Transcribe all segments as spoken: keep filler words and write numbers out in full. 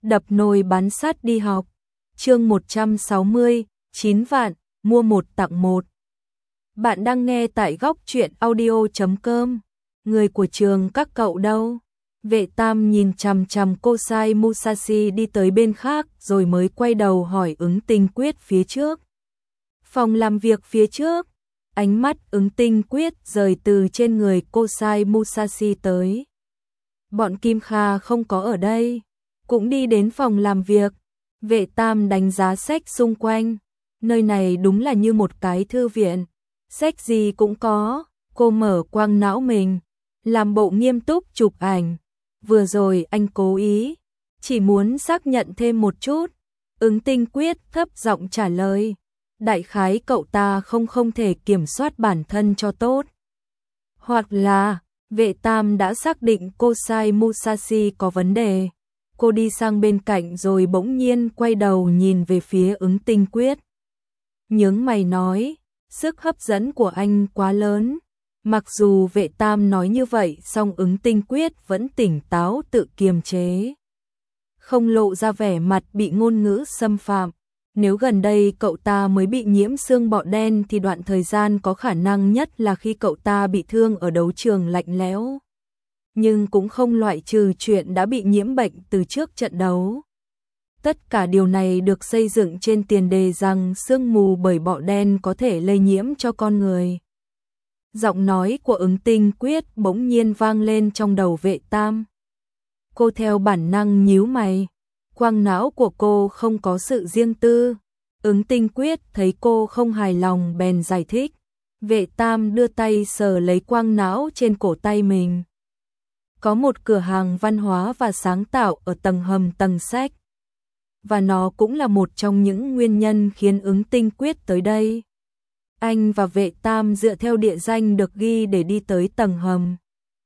Đập nồi bán sắt đi học. Chương một trăm sáu mươi, chín vạn, mua một tặng một. Bạn đang nghe tại góc truyện audio chấm com. Người của trường các cậu đâu? Vệ Tam nhìn chằm chằm Kosai Musashi đi tới bên khác rồi mới quay đầu hỏi Ứng Tinh Quyết phía trước. Phòng làm việc phía trước. Ánh mắt Ứng Tinh Quyết rời từ trên người Kosai Musashi tới. Bọn Kim Kha không có ở đây. Cũng đi đến phòng làm việc. Vệ Tam đánh giá sách xung quanh. Nơi này đúng là như một cái thư viện. Sách gì cũng có. Cô mở quang não mình. Làm bộ nghiêm túc chụp ảnh. Vừa rồi anh cố ý. Chỉ muốn xác nhận thêm một chút. Ứng Tinh Quyết thấp giọng trả lời. Đại khái cậu ta không không thể kiểm soát bản thân cho tốt. Hoặc là, Vệ Tam đã xác định Kosai Musashi có vấn đề. Cô đi sang bên cạnh rồi bỗng nhiên quay đầu nhìn về phía Ứng Tinh Quyết. Nhướng mày nói, sức hấp dẫn của anh quá lớn. Mặc dù Vệ Tam nói như vậy song Ứng Tinh Quyết vẫn tỉnh táo tự kiềm chế. Không lộ ra vẻ mặt bị ngôn ngữ xâm phạm. Nếu gần đây cậu ta mới bị nhiễm xương bọ đen thì đoạn thời gian có khả năng nhất là khi cậu ta bị thương ở đấu trường lạnh lẽo. Nhưng cũng không loại trừ chuyện đã bị nhiễm bệnh từ trước trận đấu. Tất cả điều này được xây dựng trên tiền đề rằng sương mù bởi bọ đen có thể lây nhiễm cho con người. Giọng nói của Ứng Tinh Quyết bỗng nhiên vang lên trong đầu Vệ Tam. Cô theo bản năng nhíu mày. Quang não của cô không có sự riêng tư. Ứng Tinh Quyết thấy cô không hài lòng bèn giải thích. Vệ Tam đưa tay sờ lấy quang não trên cổ tay mình. Có một cửa hàng văn hóa và sáng tạo ở tầng hầm tầng sách. Và nó cũng là một trong những nguyên nhân khiến Ứng Tinh Quyết tới đây. Anh và Vệ Tam dựa theo địa danh được ghi để đi tới tầng hầm.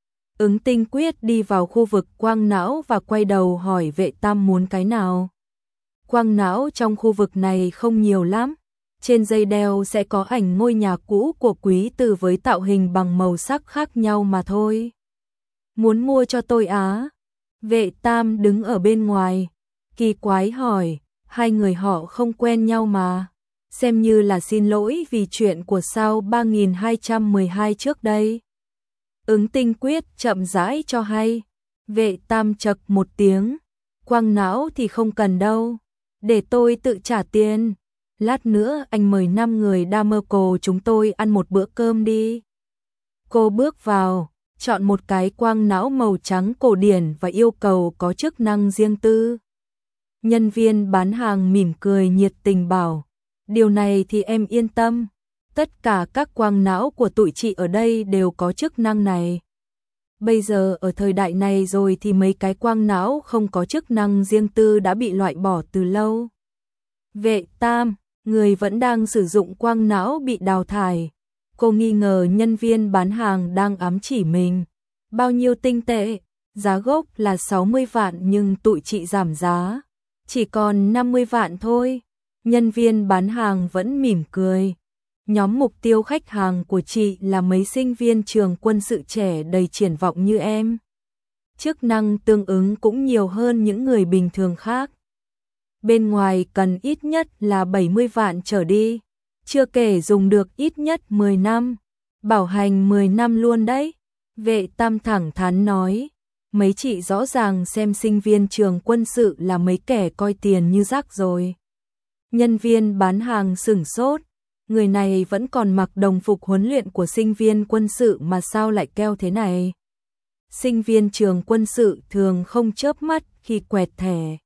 Ứng Tinh Quyết đi vào khu vực quang não và quay đầu hỏi Vệ Tam muốn cái nào. Quang não trong khu vực này không nhiều lắm. Trên dây đeo sẽ có ảnh ngôi nhà cũ của quý tử với tạo hình bằng màu sắc khác nhau mà thôi. Muốn mua cho tôi á? Vệ Tam đứng ở bên ngoài. Kỳ quái hỏi, hai người họ không quen nhau mà. Xem như là xin lỗi vì chuyện của sao ba nghìn hai trăm mười hai trước đây. Ứng Tinh Quyết chậm rãi cho hay. Vệ Tam chậc một tiếng. Quang não thì không cần đâu. Để tôi tự trả tiền. Lát nữa anh mời năm người Damerco chúng tôi ăn một bữa cơm đi. Cô bước vào, chọn một cái quang não màu trắng cổ điển và yêu cầu có chức năng riêng tư. Nhân viên bán hàng mỉm cười nhiệt tình bảo. Điều này thì em yên tâm. Tất cả các quang não của tụi chị ở đây đều có chức năng này. Bây giờ ở thời đại này rồi thì mấy cái quang não không có chức năng riêng tư đã bị loại bỏ từ lâu. Vệ Tam, người vẫn đang sử dụng quang não bị đào thải. Cô nghi ngờ nhân viên bán hàng đang ám chỉ mình. Bao nhiêu tinh tệ? Giá gốc là sáu mươi vạn nhưng tụi chị giảm giá. Chỉ còn năm mươi vạn thôi. Nhân viên bán hàng vẫn mỉm cười. Nhóm mục tiêu khách hàng của chị là mấy sinh viên trường quân sự trẻ đầy triển vọng như em. Chức năng tương ứng cũng nhiều hơn những người bình thường khác. Bên ngoài cần ít nhất là bảy mươi vạn trở đi. Chưa kể dùng được ít nhất mười năm. Bảo hành mười năm luôn đấy. Vệ Tam thẳng thắn nói. Mấy chị rõ ràng xem sinh viên trường quân sự là mấy kẻ coi tiền như rác rồi. Nhân viên bán hàng sửng sốt. Người này vẫn còn mặc đồng phục huấn luyện của sinh viên quân sự mà sao lại keo thế này. Sinh viên trường quân sự thường không chớp mắt khi quẹt thẻ.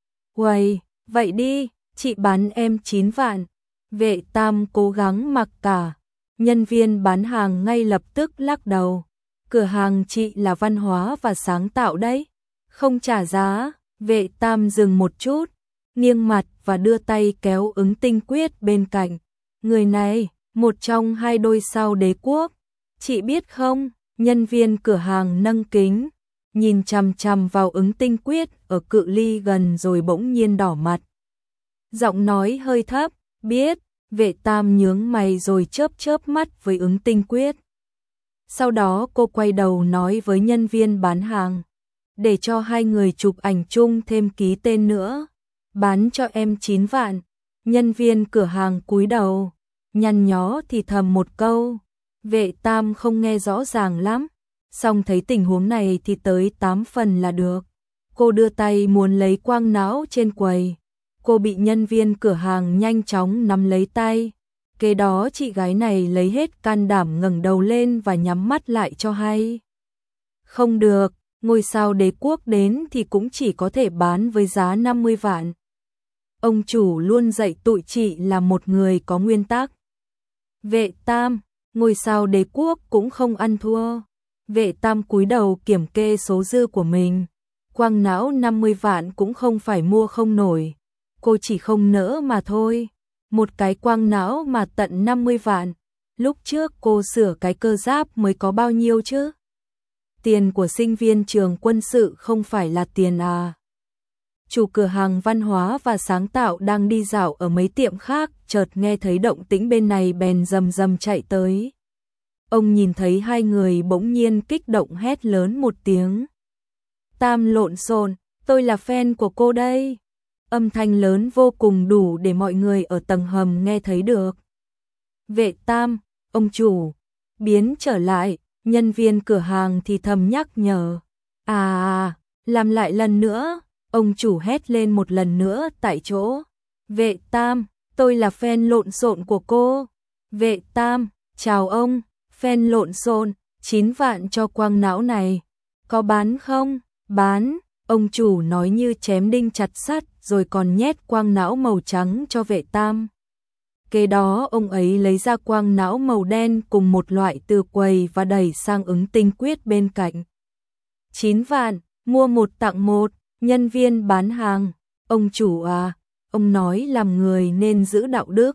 Uầy, vậy đi, chị bán em chín vạn. Vệ Tam cố gắng mặc cả. Nhân viên bán hàng ngay lập tức lắc đầu. Cửa hàng chị là văn hóa và sáng tạo đấy. Không trả giá. Vệ Tam dừng một chút, nghiêng mặt và đưa tay kéo Ứng Tinh Quyết bên cạnh. Người này, một trong hai đôi sao đế quốc. Chị biết không, nhân viên cửa hàng nâng kính, nhìn chằm chằm vào Ứng Tinh Quyết ở cự ly gần rồi bỗng nhiên đỏ mặt. Giọng nói hơi thấp, biết. Vệ Tam nhướng mày rồi chớp chớp mắt với Ứng Tinh Quyết. Sau đó cô quay đầu nói với nhân viên bán hàng. để cho hai người chụp ảnh chung thêm ký tên nữa. Bán cho em chín vạn. Nhân viên cửa hàng cúi đầu, nhăn nhó thì thầm một câu. Vệ Tam không nghe rõ ràng lắm, song thấy tình huống này thì tới tám phần là được. Cô đưa tay muốn lấy quang não trên quầy. Cô bị nhân viên cửa hàng nhanh chóng nắm lấy tay. Kế đó chị gái này lấy hết can đảm ngẩng đầu lên và nhắm mắt lại cho hay. Không được, ngôi sao Đế Quốc đến thì cũng chỉ có thể bán với giá năm mươi vạn. Ông chủ luôn dạy tụi chị là một người có nguyên tắc. Vệ Tam, ngôi sao Đế Quốc cũng không ăn thua. Vệ Tam cúi đầu kiểm kê số dư của mình. Quang não năm mươi vạn cũng không phải mua không nổi. Cô chỉ không nỡ mà thôi. Một cái quang não mà tận năm mươi vạn. Lúc trước cô sửa cái cơ giáp mới có bao nhiêu chứ? Tiền của sinh viên trường quân sự không phải là tiền à? Chủ cửa hàng văn hóa và sáng tạo đang đi dạo ở mấy tiệm khác, chợt nghe thấy động tĩnh bên này bèn rầm rầm chạy tới. Ông nhìn thấy hai người bỗng nhiên kích động hét lớn một tiếng. Tam lộn xộn, tôi là fan của cô đây. Âm thanh lớn vô cùng đủ để mọi người ở tầng hầm nghe thấy được. Vệ Tam, ông chủ, biến trở lại, nhân viên cửa hàng thì thầm nhắc nhở. À, làm lại lần nữa, ông chủ hét lên một lần nữa tại chỗ. Vệ Tam, tôi là fan lộn xộn của cô. Vệ Tam, chào ông, fan lộn xộn, chín vạn cho quang não này. Có bán không? Bán, ông chủ nói như chém đinh chặt sắt rồi còn nhét quang não màu trắng cho Vệ Tam. Kế đó ông ấy lấy ra quang não màu đen cùng một loại từ quầy và đẩy sang ứng tinh quyết bên cạnh. chín vạn, mua một tặng một, nhân viên bán hàng. Ông chủ à, ông nói làm người nên giữ đạo đức.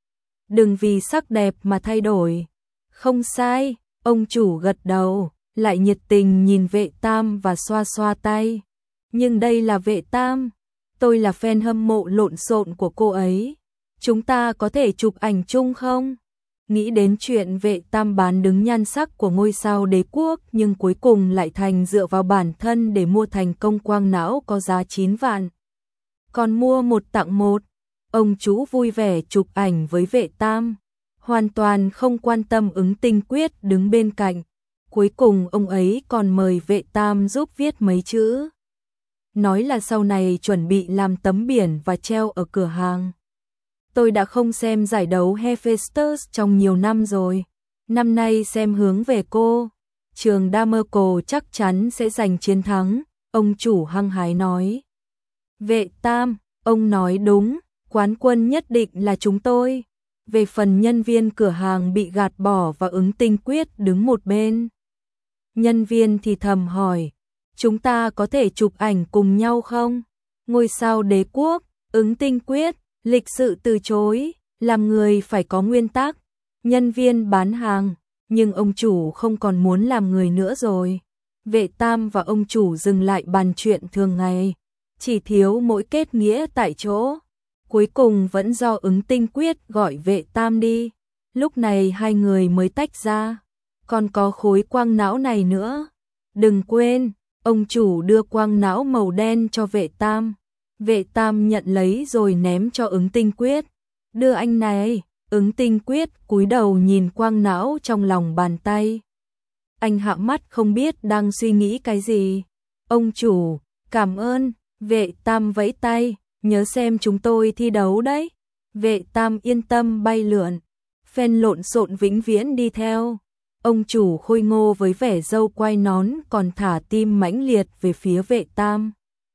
Đừng vì sắc đẹp mà thay đổi. Không sai, ông chủ gật đầu, lại nhiệt tình nhìn Vệ Tam và xoa xoa tay. Nhưng đây là Vệ Tam, tôi là fan hâm mộ lộn xộn của cô ấy. Chúng ta có thể chụp ảnh chung không? Nghĩ đến chuyện Vệ Tam bán đứng nhan sắc của ngôi sao Đế Quốc nhưng cuối cùng lại thành dựa vào bản thân để mua thành công quang não có giá chín vạn. Còn mua một tặng một, ông chú vui vẻ chụp ảnh với Vệ Tam, hoàn toàn không quan tâm ứng tinh quyết đứng bên cạnh. Cuối cùng ông ấy còn mời Vệ Tam giúp viết mấy chữ. Nói là sau này chuẩn bị làm tấm biển và treo ở cửa hàng. Tôi đã không xem giải đấu Hephaestus trong nhiều năm rồi. Năm nay xem hướng về cô. Trường Damerco chắc chắn sẽ giành chiến thắng, ông chủ hăng hái nói. Vệ Tam, ông nói đúng, quán quân nhất định là chúng tôi. Về phần nhân viên cửa hàng bị gạt bỏ và ứng tinh quyết đứng một bên. Nhân viên thì thầm hỏi, chúng ta có thể chụp ảnh cùng nhau không? Ngôi sao Đế Quốc, ứng tinh quyết, lịch sự từ chối, làm người phải có nguyên tắc. Nhân viên bán hàng, nhưng ông chủ không còn muốn làm người nữa rồi. Vệ Tam và ông chủ dừng lại bàn chuyện thường ngày, chỉ thiếu mỗi kết nghĩa tại chỗ. Cuối cùng vẫn do ứng tinh quyết gọi Vệ Tam đi. Lúc này hai người mới tách ra. Còn có khối quang não này nữa. Đừng quên, ông chủ đưa quang não màu đen cho Vệ Tam. Vệ Tam nhận lấy rồi ném cho ứng tinh quyết. Đưa anh này, ứng tinh quyết cúi đầu nhìn quang não trong lòng bàn tay. Anh hạ mắt không biết đang suy nghĩ cái gì. Ông chủ, cảm ơn. Vệ Tam vẫy tay, nhớ xem chúng tôi thi đấu đấy. Vệ Tam yên tâm bay lượn. Fan lộn xộn vĩnh viễn đi theo. Ông chủ khôi ngô với vẻ râu quai nón còn thả tim mãnh liệt về phía Vệ Tam.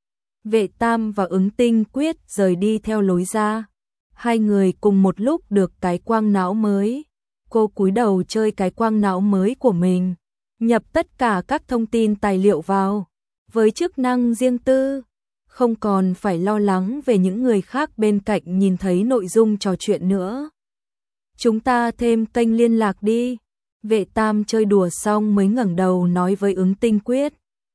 Vệ Tam và ứng tinh quyết rời đi theo lối ra. Hai người cùng một lúc được cái quang não mới. Cô cúi đầu chơi cái quang não mới của mình. Nhập tất cả các thông tin tài liệu vào. Với chức năng riêng tư. Không còn phải lo lắng về những người khác bên cạnh nhìn thấy nội dung trò chuyện nữa. Chúng ta thêm kênh liên lạc đi. Vệ Tam chơi đùa xong mới ngẩng đầu nói với ứng tinh quyết.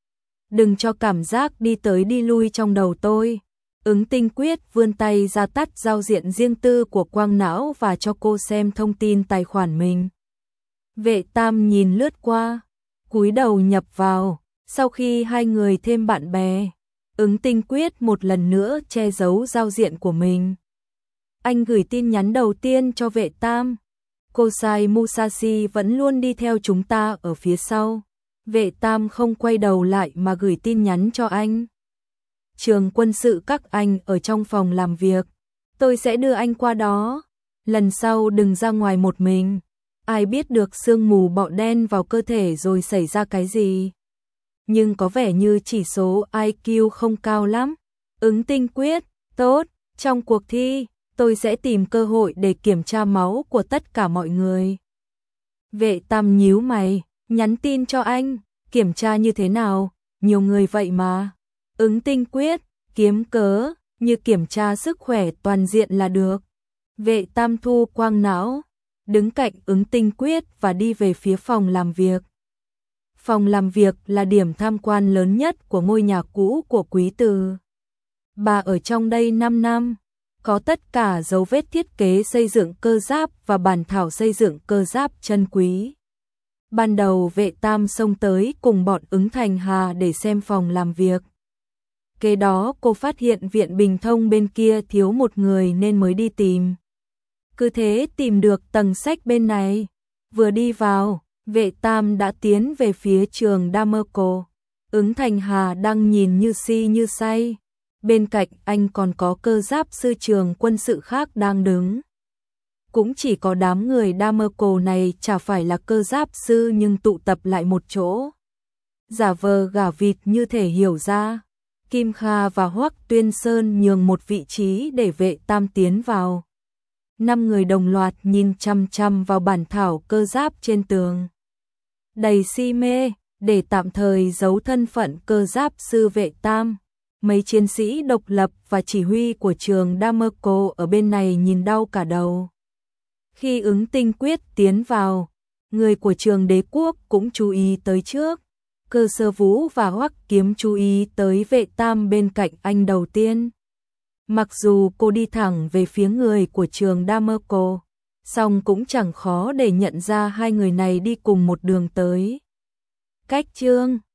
Đừng cho cảm giác đi tới đi lui trong đầu tôi. Ứng tinh quyết vươn tay ra tắt giao diện riêng tư của quang não và cho cô xem thông tin tài khoản mình. Vệ Tam nhìn lướt qua, cúi đầu nhập vào, Sau khi hai người thêm bạn bè, Ứng Tinh quyết một lần nữa che giấu giao diện của mình. Anh gửi tin nhắn đầu tiên cho Vệ Tam. Kosai Musashi vẫn luôn đi theo chúng ta ở phía sau. Vệ Tam không quay đầu lại mà gửi tin nhắn cho anh. Trường quân sự các anh ở trong phòng làm việc. Tôi sẽ đưa anh qua đó. Lần sau đừng ra ngoài một mình. Ai biết được sương mù bọ đen vào cơ thể rồi xảy ra cái gì. Nhưng có vẻ như chỉ số i kiu không cao lắm. Ứng Tinh quyết, tốt, trong cuộc thi, tôi sẽ tìm cơ hội để kiểm tra máu của tất cả mọi người. Vệ Tam nhíu mày, nhắn tin cho anh, kiểm tra như thế nào, nhiều người vậy mà. Ứng Tinh quyết, kiếm cớ, như kiểm tra sức khỏe toàn diện là được. Vệ Tam thu quang não, đứng cạnh Ứng Tinh quyết và đi về phía phòng làm việc. Phòng làm việc là điểm tham quan lớn nhất của ngôi nhà cũ của Quý Từ. Bà ở trong đây năm năm, có tất cả dấu vết thiết kế xây dựng cơ giáp và bản thảo xây dựng cơ giáp chân quý. Ban đầu Vệ Tam xông tới cùng bọn Ứng Thành Hà để xem phòng làm việc. Kế đó cô phát hiện viện Bình Thông bên kia thiếu một người nên mới đi tìm. Cứ thế tìm được tầng sách bên này. Vừa đi vào, Vệ Tam đã tiến về phía trường Damerco. Ứng Thành Hà đang nhìn như si như say. Bên cạnh anh còn có cơ giáp sư trường quân sự khác đang đứng. Cũng chỉ có đám người Damerco này chả phải là cơ giáp sư nhưng tụ tập lại một chỗ. Giả vờ gả vịt như thể hiểu ra. Kim Kha và Hoắc Tuyên Sơn nhường một vị trí để Vệ Tam tiến vào. Năm người đồng loạt nhìn chăm chăm vào bản thảo cơ giáp trên tường. Đầy si mê, để tạm thời giấu thân phận cơ giáp sư Vệ Tam. Mấy chiến sĩ độc lập và chỉ huy của trường Damerco ở bên này nhìn đau cả đầu. Khi Ứng Tinh quyết tiến vào, người của trường Đế Quốc cũng chú ý tới trước. Cơ Sơ Vũ và Hoắc Kiếm chú ý tới Vệ Tam bên cạnh anh đầu tiên. Mặc dù cô đi thẳng về phía người của trường Damerco, song cũng chẳng khó để nhận ra hai người này đi cùng một đường tới. Cách chương